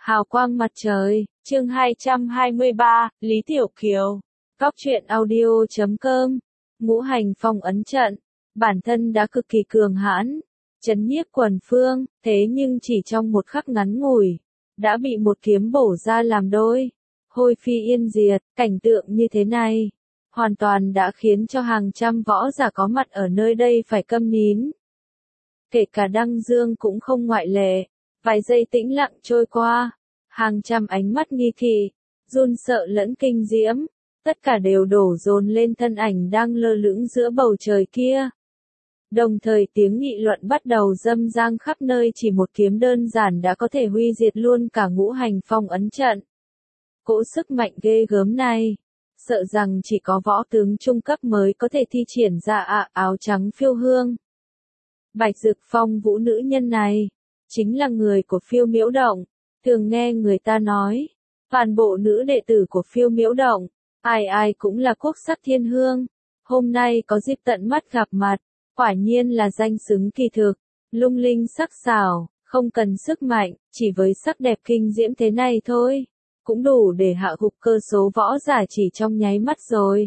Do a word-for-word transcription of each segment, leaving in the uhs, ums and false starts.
Hào quang mặt trời, chương hai trăm hai mươi ba, Lý Tiểu Kiều. Góc truyện audio chấm com. Ngũ hành phong ấn trận. Bản thân đã cực kỳ cường hãn, chấn nhiếp quần phương, thế nhưng chỉ trong một khắc ngắn ngủi, đã bị một kiếm bổ ra làm đôi. Hôi phi yên diệt, cảnh tượng như thế này, hoàn toàn đã khiến cho hàng trăm võ giả có mặt ở nơi đây phải câm nín. Kể cả Đăng Dương cũng không ngoại lệ. Vài giây tĩnh lặng trôi qua, hàng trăm ánh mắt nghi kỵ, run sợ lẫn kinh diễm, tất cả đều đổ dồn lên thân ảnh đang lơ lửng giữa bầu trời kia. Đồng thời tiếng nghị luận bắt đầu râm ran khắp nơi, chỉ một kiếm đơn giản đã có thể hủy diệt luôn cả ngũ hành phong ấn trận. Cỗ sức mạnh ghê gớm này, sợ rằng chỉ có võ tướng trung cấp mới có thể thi triển ra ạ áo trắng phiêu hương. Bạch Dực Phong vũ nữ nhân này, chính là người của Phiêu Miễu Động. Thường nghe người ta nói, toàn bộ nữ đệ tử của Phiêu Miễu Động, ai ai cũng là quốc sắc thiên hương. Hôm nay có dịp tận mắt gặp mặt, quả nhiên là danh xứng kỳ thực, lung linh sắc sảo, không cần sức mạnh, chỉ với sắc đẹp kinh diễm thế này thôi, cũng đủ để hạ gục cơ số võ giả chỉ trong nháy mắt rồi.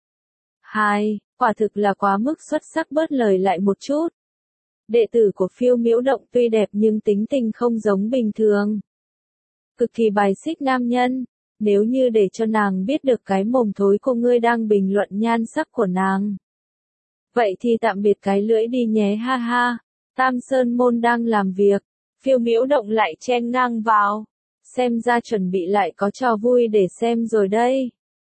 Hai, quả thực là quá mức xuất sắc, bớt lời lại một chút. Đệ tử của Phiêu Miễu Động tuy đẹp nhưng tính tình không giống bình thường. Cực kỳ bài xích nam nhân, nếu như để cho nàng biết được cái mồm thối của ngươi đang bình luận nhan sắc của nàng. Vậy thì tạm biệt cái lưỡi đi nhé, ha ha. Tam Sơn Môn đang làm việc, Phiêu Miễu Động lại chen ngang vào. Xem ra chuẩn bị lại có trò vui để xem rồi đây.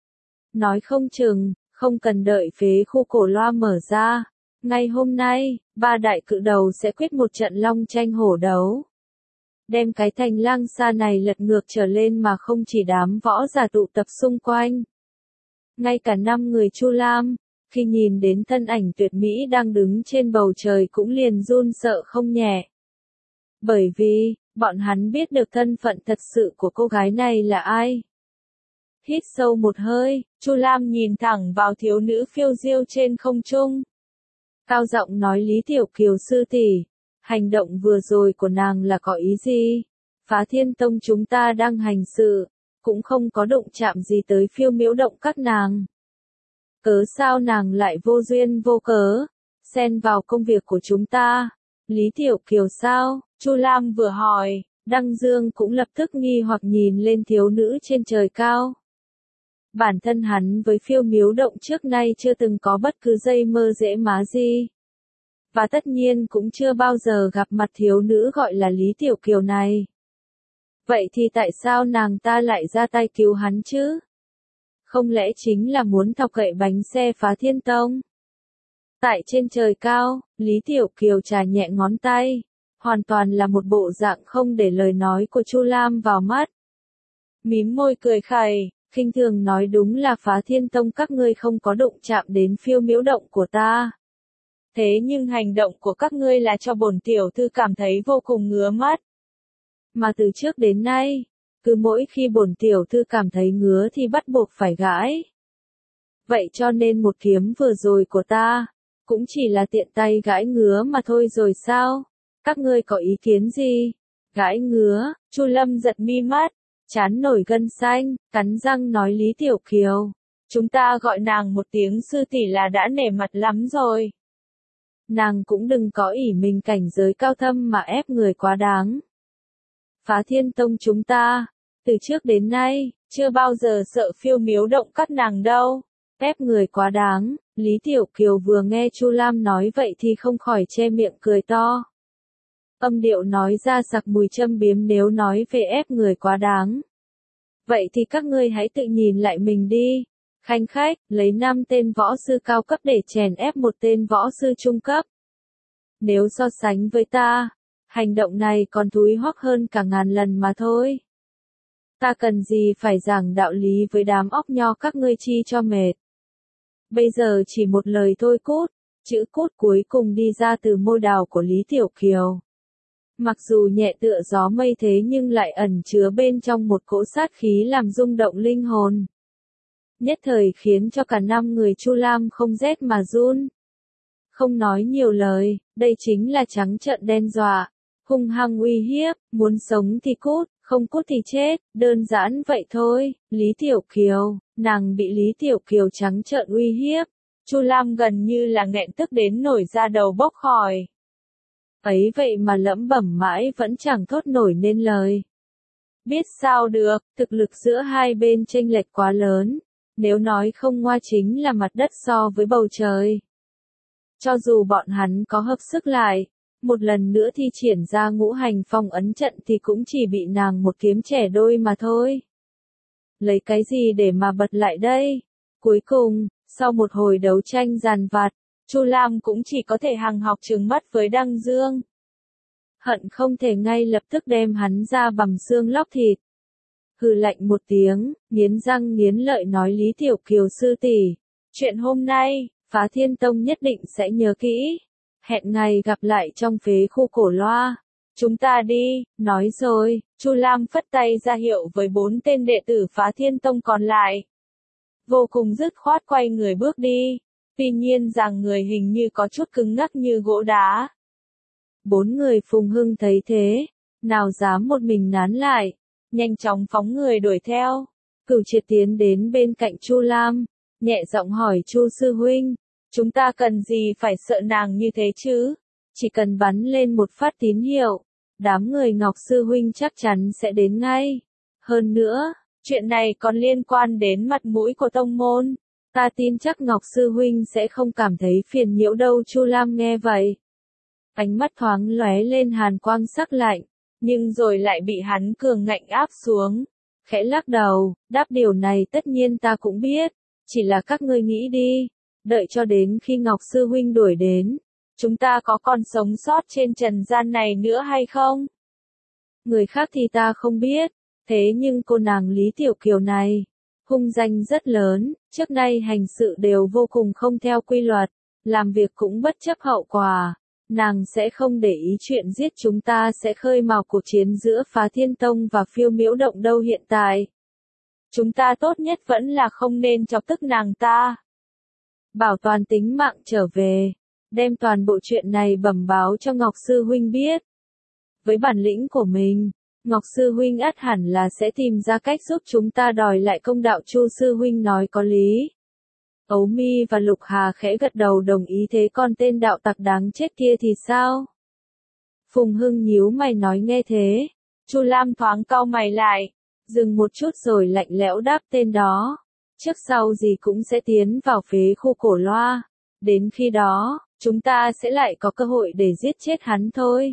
Nói không chừng, không cần đợi phế khu cổ loa mở ra. Ngày hôm nay, ba đại cự đầu sẽ quyết một trận long tranh hổ đấu. Đem cái thành lang xa này lật ngược trở lên mà không chỉ đám võ giả tụ tập xung quanh. Ngay cả năm người Chu Lam, khi nhìn đến thân ảnh tuyệt mỹ đang đứng trên bầu trời cũng liền run sợ không nhẹ. Bởi vì, bọn hắn biết được thân phận thật sự của cô gái này là ai. Hít sâu một hơi, Chu Lam nhìn thẳng vào thiếu nữ phiêu diêu trên không trung. Cao giọng nói, Lý Tiểu Kiều sư tỷ, hành động vừa rồi của nàng là có ý gì? Phá Thiên Tông chúng ta đang hành sự, cũng không có động chạm gì tới Phiêu Miễu Động các nàng. Cớ sao nàng lại vô duyên vô cớ, xen vào công việc của chúng ta? Lý Tiểu Kiều sao? Chu Lam vừa hỏi, Đăng Dương cũng lập tức nghi hoặc nhìn lên thiếu nữ trên trời cao. Bản thân hắn với Phiêu Miễu Động trước nay chưa từng có bất cứ dây mơ dễ má gì. Và tất nhiên cũng chưa bao giờ gặp mặt thiếu nữ gọi là Lý Tiểu Kiều này. Vậy thì tại sao nàng ta lại ra tay cứu hắn chứ? Không lẽ chính là muốn thọc gậy bánh xe Phá Thiên Tông? Tại trên trời cao, Lý Tiểu Kiều chà nhẹ ngón tay, hoàn toàn là một bộ dạng không để lời nói của Chu Lam vào mắt. Mím môi cười khẩy, khinh thường nói, đúng là Phá Thiên Tông các ngươi không có đụng chạm đến Phiêu Miễu Động của ta. Thế nhưng hành động của các ngươi là cho bổn tiểu thư cảm thấy vô cùng ngứa mắt. Mà từ trước đến nay, cứ mỗi khi bổn tiểu thư cảm thấy ngứa thì bắt buộc phải gãi. Vậy cho nên một kiếm vừa rồi của ta, cũng chỉ là tiện tay gãi ngứa mà thôi rồi sao? Các ngươi có ý kiến gì? Gãi ngứa, Chu Lâm giật mi mắt, trán nổi gân xanh, cắn răng nói, Lý Tiểu Kiều, chúng ta gọi nàng một tiếng sư tỷ là đã nể mặt lắm rồi. Nàng cũng đừng có ỷ mình cảnh giới cao thâm mà ép người quá đáng. Phá Thiên Tông chúng ta, từ trước đến nay, chưa bao giờ sợ Phiêu Miễu Động các nàng đâu. Ép người quá đáng, Lý Tiểu Kiều vừa nghe Chu Lam nói vậy thì không khỏi che miệng cười to. Âm điệu nói ra sặc mùi châm biếm, nếu nói về ép người quá đáng. Vậy thì các ngươi hãy tự nhìn lại mình đi. Khanh khách, lấy năm tên võ sư cao cấp để chèn ép một tên võ sư trung cấp. Nếu so sánh với ta, hành động này còn thúi hoắc hơn cả ngàn lần mà thôi. Ta cần gì phải giảng đạo lý với đám óc nho các ngươi chi cho mệt. Bây giờ chỉ một lời thôi cút, chữ cút cuối cùng đi ra từ môi đào của Lý Tiểu Kiều. Mặc dù nhẹ tựa gió mây thế nhưng lại ẩn chứa bên trong một cỗ sát khí làm rung động linh hồn. Nhất thời khiến cho cả năm người Chu Lam không rét mà run. Không nói nhiều lời, đây chính là trắng trợn đe dọa, hung hăng uy hiếp, muốn sống thì cút, Không cút thì chết, đơn giản vậy thôi. Lý Tiểu Kiều, nàng bị Lý Tiểu Kiều trắng trợn uy hiếp. Chu Lam gần như là nghẹn tức đến nổi da đầu bốc khói. Ấy vậy mà lẩm bẩm mãi vẫn chẳng thốt nổi nên lời. Biết sao được, thực lực giữa hai bên chênh lệch quá lớn. Nếu nói không ngoa chính là mặt đất so với bầu trời. Cho dù bọn hắn có hợp sức lại, một lần nữa thi triển ra ngũ hành phong ấn trận thì cũng chỉ bị nàng một kiếm trẻ đôi mà thôi. Lấy cái gì để mà bật lại đây? Cuối cùng, sau một hồi đấu tranh giàn vặt, Chu Lam cũng chỉ có thể hằng học trừng mắt với Đăng Dương. Hận không thể ngay lập tức đem hắn ra bằm xương lóc thịt. Hừ lạnh một tiếng, nghiến răng nghiến lợi nói Lý Tiểu Kiều sư tỷ, chuyện hôm nay, Phá Thiên Tông nhất định sẽ nhớ kỹ. Hẹn ngày gặp lại trong phế khu Cổ Loa. Chúng ta đi, nói rồi, Chu Lam phất tay ra hiệu với bốn tên đệ tử Phá Thiên Tông còn lại. Vô cùng dứt khoát quay người bước đi, tuy nhiên rằng người hình như có chút cứng ngắc như gỗ đá. Bốn người Phùng Hưng thấy thế, nào dám một mình nán lại, nhanh chóng phóng người đuổi theo. Cửu Triệt tiến đến bên cạnh Chu Lam, nhẹ giọng hỏi Chu sư huynh, chúng ta cần gì phải sợ nàng như thế chứ? Chỉ cần bắn lên một phát tín hiệu, đám người Ngọc sư huynh chắc chắn sẽ đến ngay. Hơn nữa, chuyện này còn liên quan đến mặt mũi của tông môn, ta tin chắc Ngọc sư huynh sẽ không cảm thấy phiền nhiễu đâu. Chu Lam nghe vậy, ánh mắt thoáng lóe lên hàn quang sắc lạnh, nhưng rồi lại bị hắn cường ngạnh áp xuống, khẽ lắc đầu, đáp điều này tất nhiên ta cũng biết, chỉ là các ngươi nghĩ đi, đợi cho đến khi Ngọc sư huynh đuổi đến, chúng ta có còn sống sót trên trần gian này nữa hay không? Người khác thì ta không biết, thế nhưng cô nàng Lý Tiểu Kiều này, hung danh rất lớn, trước nay hành sự đều vô cùng không theo quy luật, làm việc cũng bất chấp hậu quả. Nàng sẽ không để ý chuyện giết chúng ta sẽ khơi mào cuộc chiến giữa Phá Thiên Tông và Phiêu Miễu Động đâu hiện tại. Chúng ta tốt nhất vẫn là không nên chọc tức nàng ta. Bảo toàn tính mạng trở về, đem toàn bộ chuyện này bẩm báo cho Ngọc sư huynh biết. Với bản lĩnh của mình, Ngọc sư huynh ắt hẳn là sẽ tìm ra cách giúp chúng ta đòi lại công đạo. Chu sư huynh nói có lý. Ấu Mi và Lục Hà khẽ gật đầu đồng ý. Thế còn tên đạo tặc đáng chết kia thì sao? Phùng Hưng nhíu mày nói. Nghe thế, Chu Lam thoáng cau mày lại, dừng một chút rồi lạnh lẽo đáp tên đó. Trước sau gì cũng sẽ tiến vào phế khu Cổ Loa. Đến khi đó, chúng ta sẽ lại có cơ hội để giết chết hắn thôi.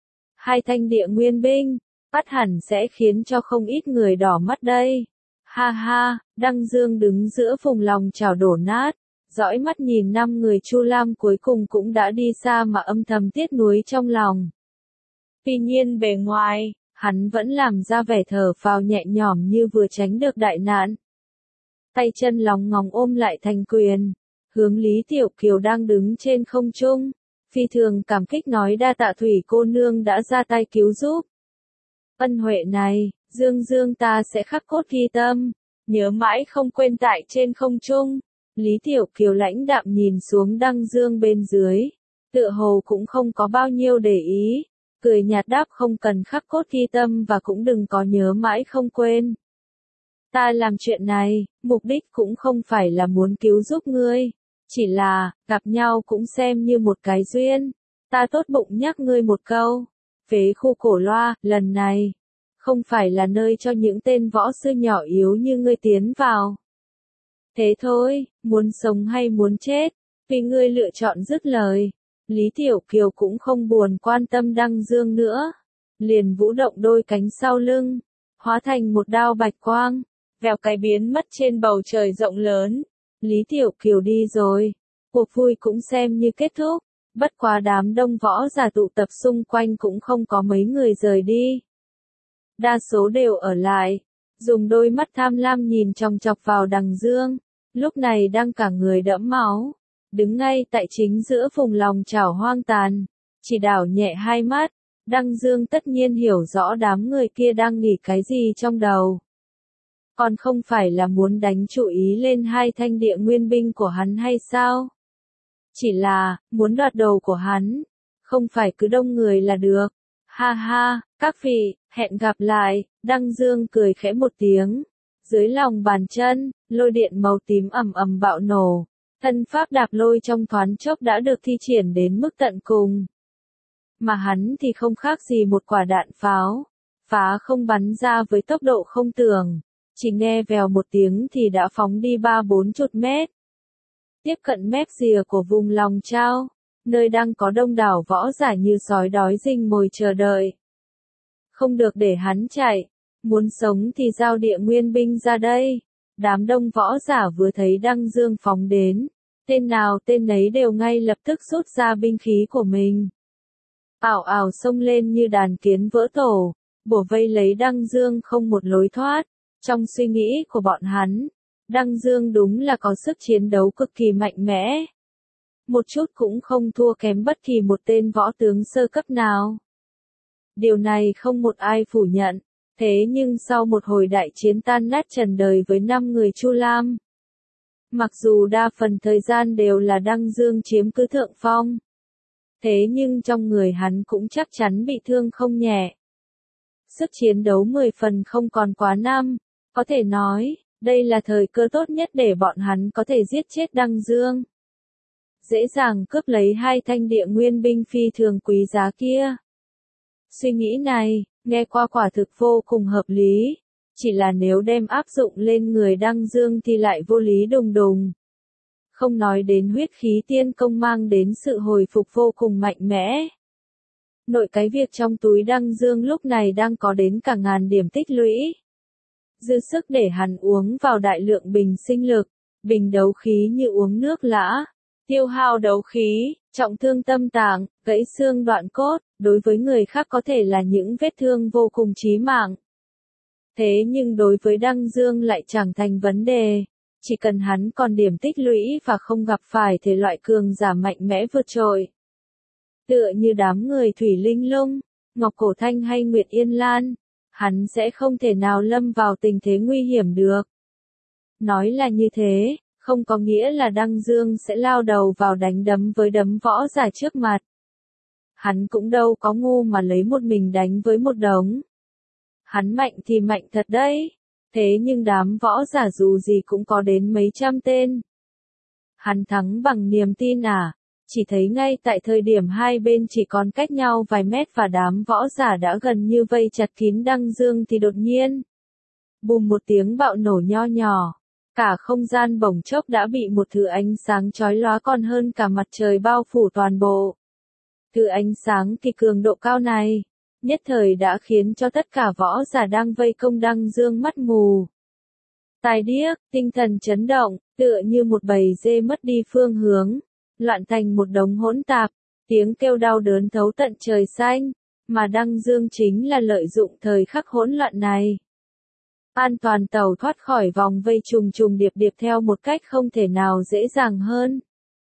Hai thanh địa nguyên binh, bắt hẳn sẽ khiến cho không ít người đỏ mắt đây. Ha ha, Đăng Dương đứng giữa vùng lòng chảo đổ nát, dõi mắt nhìn năm người Chu Lam cuối cùng cũng đã đi xa mà âm thầm tiếc nuối trong lòng. Tuy nhiên bề ngoài, hắn vẫn làm ra vẻ thở phào nhẹ nhõm như vừa tránh được đại nạn. Tay chân lóng ngóng ôm lại thành quyền, hướng Lý Tiểu Kiều đang đứng trên không trung, phi thường cảm kích nói đa tạ Thủy cô nương đã ra tay cứu giúp. Ân huệ này, Dương Dương ta sẽ khắc cốt ghi tâm, nhớ mãi không quên. Tại trên không trung, Lý Tiểu Kiều lãnh đạm nhìn xuống Đăng Dương bên dưới, tựa hồ cũng không có bao nhiêu để ý, cười nhạt đáp không cần khắc cốt ghi tâm và cũng đừng có nhớ mãi không quên. Ta làm chuyện này, mục đích cũng không phải là muốn cứu giúp ngươi, chỉ là, gặp nhau cũng xem như một cái duyên, ta tốt bụng nhắc ngươi một câu, phế khu Cổ Loa, lần này, không phải là nơi cho những tên võ sư nhỏ yếu như ngươi tiến vào. Thế thôi, muốn sống hay muốn chết, vì ngươi lựa chọn. Dứt lời, Lý Tiểu Kiều cũng không buồn quan tâm Đăng Dương nữa, liền vũ động đôi cánh sau lưng, hóa thành một đao bạch quang, vèo cái biến mất trên bầu trời rộng lớn. Lý Tiểu Kiều đi rồi, cuộc vui cũng xem như kết thúc, bất quá đám đông võ giả tụ tập xung quanh cũng không có mấy người rời đi. Đa số đều ở lại, dùng đôi mắt tham lam nhìn chòng chọc vào Đằng Dương, lúc này đang cả người đẫm máu, đứng ngay tại chính giữa vùng lòng chảo hoang tàn, chỉ đảo nhẹ hai mắt. Đăng Dương tất nhiên hiểu rõ đám người kia đang nghĩ cái gì trong đầu. Còn không phải là muốn đánh chú ý lên hai thanh địa nguyên binh của hắn hay sao? Chỉ là, muốn đoạt đầu của hắn, không phải cứ đông người là được. Ha ha, Các vị, hẹn gặp lại, Đăng Dương cười khẽ một tiếng. Dưới lòng bàn chân, lôi điện màu tím ầm ầm bạo nổ. Thân pháp đạp lôi trong thoáng chốc đã được thi triển đến mức tận cùng. Mà hắn thì không khác gì một quả đạn pháo. Phá không bắn ra với tốc độ không tưởng. Chỉ nghe vèo một tiếng thì đã phóng đi ba bốn chục mét. Tiếp cận mép rìa của vùng lòng trao, nơi đang có đông đảo võ giả như sói đói rình mồi chờ đợi. Không được để hắn chạy, muốn sống thì giao địa nguyên binh ra đây. Đám đông võ giả vừa thấy Đăng Dương phóng đến, tên nào tên nấy đều ngay lập tức rút ra binh khí của mình. Ảo ảo xông lên như đàn kiến vỡ tổ, bổ vây lấy Đăng Dương không một lối thoát. Trong suy nghĩ của bọn hắn, Đăng Dương đúng là có sức chiến đấu cực kỳ mạnh mẽ. Một chút cũng không thua kém bất kỳ một tên võ tướng sơ cấp nào. Điều này không một ai phủ nhận, thế nhưng sau một hồi đại chiến tan nát trần đời với năm người Chu Lam, mặc dù đa phần thời gian đều là Đăng Dương chiếm cứ thượng phong, thế nhưng trong người hắn cũng chắc chắn bị thương không nhẹ. Sức chiến đấu mười phần không còn quá năm, có thể nói, đây là thời cơ tốt nhất để bọn hắn có thể giết chết Đăng Dương. Dễ dàng cướp lấy hai thanh địa nguyên binh phi thường quý giá kia. Suy nghĩ này, nghe qua quả thực vô cùng hợp lý, chỉ là nếu đem áp dụng lên người Đăng Dương thì lại vô lý đùng đùng. Không nói đến huyết khí tiên công mang đến sự hồi phục vô cùng mạnh mẽ. Nội cái việc trong túi Đăng Dương lúc này đang có đến cả ngàn điểm tích lũy. Dư sức để hắn uống vào đại lượng bình sinh lực, bình đấu khí như uống nước lã, tiêu hao đấu khí, trọng thương tâm tạng, gãy xương đoạn cốt, đối với người khác có thể là những vết thương vô cùng chí mạng. Thế nhưng đối với Đăng Dương lại chẳng thành vấn đề, chỉ cần hắn còn điểm tích lũy và không gặp phải thể loại cường giả mạnh mẽ vượt trội. Tựa như đám người Thủy Linh Lung, Ngọc Cổ Thanh hay Nguyệt Yên Lan, hắn sẽ không thể nào lâm vào tình thế nguy hiểm được. Nói là như thế, không có nghĩa là Đăng Dương sẽ lao đầu vào đánh đấm với đấm võ giả trước mặt. Hắn cũng đâu có ngu mà lấy một mình đánh với một đống. Hắn mạnh thì mạnh thật đấy, thế nhưng đám võ giả dù gì cũng có đến mấy trăm tên. Hắn thắng bằng niềm tin à? Chỉ thấy ngay tại thời điểm hai bên chỉ còn cách nhau vài mét và đám võ giả đã gần như vây chặt kín Đăng Dương thì đột nhiên, bùm một tiếng bạo nổ nho nhỏ, cả không gian bỗng chốc đã bị một thứ ánh sáng chói lóa còn hơn cả mặt trời bao phủ toàn bộ. Thứ ánh sáng thì cường độ cao này, nhất thời đã khiến cho tất cả võ giả đang vây công Đăng Dương mắt mù. Tai điếc, tinh thần chấn động, tựa như một bầy dê mất đi phương hướng. Loạn thành một đống hỗn tạp, tiếng kêu đau đớn thấu tận trời xanh, mà Đăng Dương chính là lợi dụng thời khắc hỗn loạn này. An toàn tàu thoát khỏi vòng vây trùng trùng điệp điệp theo một cách không thể nào dễ dàng hơn.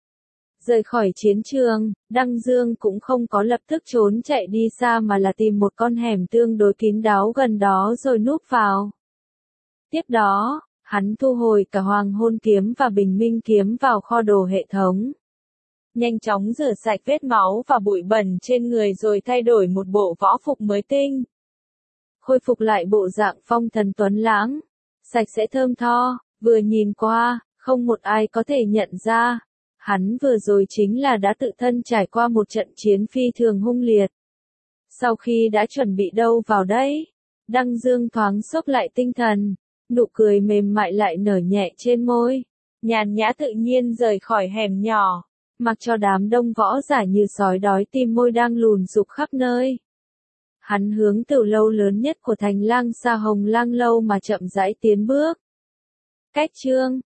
Rời khỏi chiến trường, Đăng Dương cũng không có lập tức trốn chạy đi xa mà là tìm một con hẻm tương đối kín đáo gần đó rồi núp vào. Tiếp đó, hắn thu hồi cả Hoàng Hôn Kiếm và Bình Minh Kiếm vào kho đồ hệ thống. Nhanh chóng rửa sạch vết máu và bụi bẩn trên người rồi thay đổi một bộ võ phục mới tinh. Khôi phục lại bộ dạng phong thần tuấn lãng, sạch sẽ thơm tho, vừa nhìn qua, không một ai có thể nhận ra. Hắn vừa rồi chính là đã tự thân trải qua một trận chiến phi thường hung liệt. Sau khi đã chuẩn bị đâu vào đấy, Đăng Dương thoáng xốc lại tinh thần, nụ cười mềm mại lại nở nhẹ trên môi, nhàn nhã tự nhiên rời khỏi hẻm nhỏ. Mặc cho đám đông võ giả như sói đói tìm môi đang lùn rục khắp nơi. Hắn hướng tiểu lâu lớn nhất của thành Lang Sa Hồng Lang Lâu mà chậm rãi tiến bước. Cách chương